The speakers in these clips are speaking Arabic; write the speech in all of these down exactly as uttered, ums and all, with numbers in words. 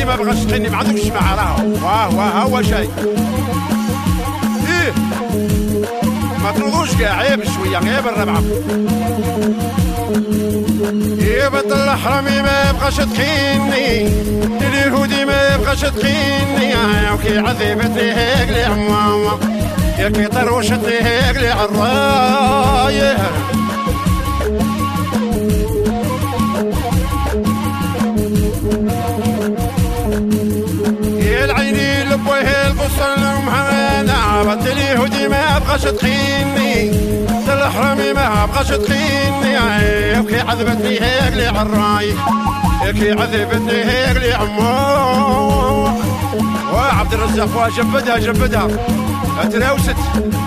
اللي ما بغاش تغني ما عندكش معاه راه واه واه هو شيء ايه ما تنوضوش كاع عيب شويه غير بالربعه يا بطل الحرامي ما بقاش تخيني اليهودي ما بقاش تخيني يا كي عذبتني هيك لي عماما يا كي طروشتني هيك لي عالرايه يا العيني لبويه القصه المهانه بطل اليهودي ما بقاش تخيني الحرامي ما بقاش تخيني يا كي عذبتني هيك لي عالراي يا كي عذبتني هيك لي عمو وعبد الرزاق جبدها جبدها تراوست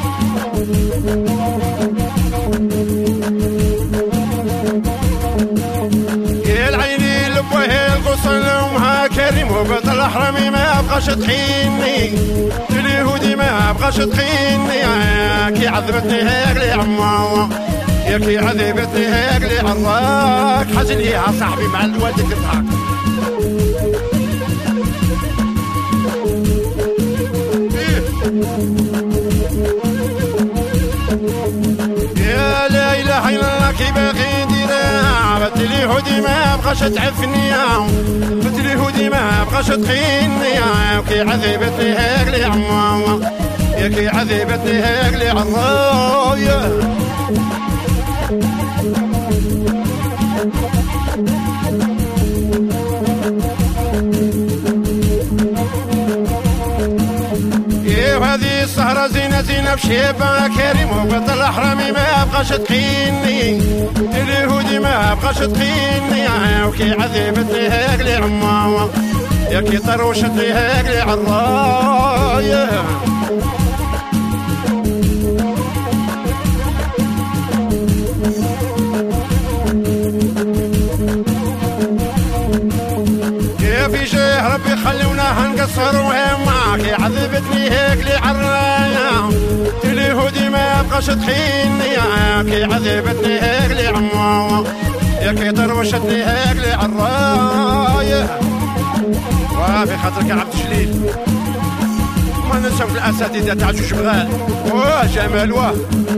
يا العيني لبويه القصن لامها كريم وبطل الحرامي ما بقاش تخيني اليهودي ما بقاش تخيني يا كي عذبتني هيك لي عمو يا كي عذبتني هيك لي عراك حزن ليها صاحبي مع الوالد تضحك يا لا اله الا الله كي باغي نديرها بنت اليهودي ما بقاش تعفني بنت اليهودي ما بقاش تخيني يا كي عذبتني هيك لي عمو يا كي عذبتني هيك لي عرايا وهذه السهرة زينة زينة بشيبة كريم وبطل الحرامي ما بقاش تخيني اليهودي ما بقاش تخيني يا كي عذبتني هيك لي عماما يا كي طروشتني هيك لي عالرايه في جاه ربي خلونا هنقصر وهم معاك عذبتني هيك لي عالرايه اليهودي ما بقاش تخيني يا كي عذبتني هيك لي عمو يا كي طروشتني هيك لي عالرايه وفي خاطرك يا عبد الجليل ما ننساوش الاساتذه تاع جوج بغال واه جمال واه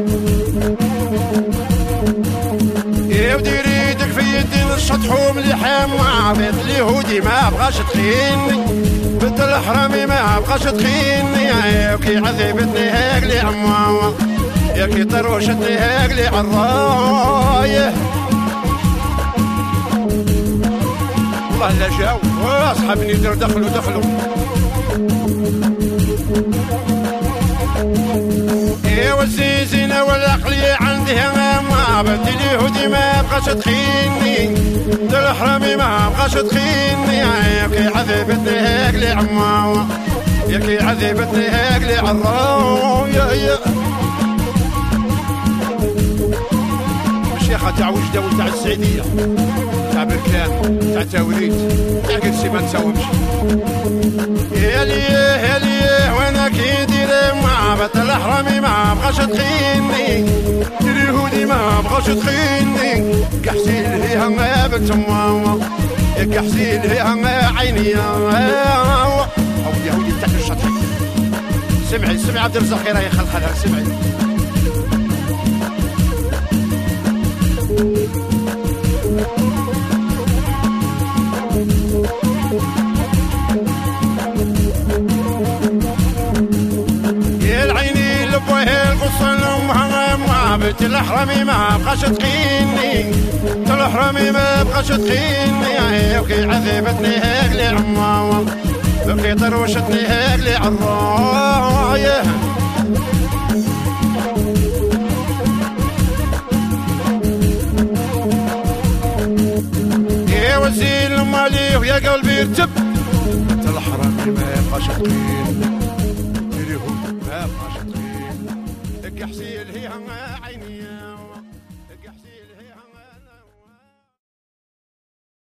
يا وديري يدك في يدي نشطحو مليح مع بيت اليهودي ما بغاش تخيني بنت الحرامي ما بغاش تخيني يا كي عذبتني هيك لي عمو يا كي طروشتني هيك لي عالرايه والله لا جاو اصحابني يديروا دخلوا دخلوا ايوا الزيزينه والعقليه عندي ما بنت اليهودي ما بقاش تخيني الحرامي ما بقاش تخيني يا كي عذبتني هيك لي عمو يا كي عذبتني هيك لي عالرايه يا الشيخه تاع وجده وتاع السعيديه تاع بركان تاع تاوريت تاع كلشي ما نساومش يا ليه يا ليه وانا كي ندير مع بطل الحرامي ما بقاش تخيني اليهودي ما بقاش تخيني كحسين ليها ما بنت ماما يا كحسين ليها ما عيني او يهودي تاع الشطحي سمعي سمعي عبد الرزاق راه يخلخلها سمعي يا العيني لبويه القصه لامها بنت الحرامي ما بقاش تخيني بنت الحرامي ما بقاش تخيني يا كي عذبتني هيك لي عمو يا كي طروشتني هيك لي عالرايه يا وزير مالي ويا قلبي يرتب بنت الحرامي ما بقاش تخيني اليهود ما بقاش تخيني كحسين هي عيني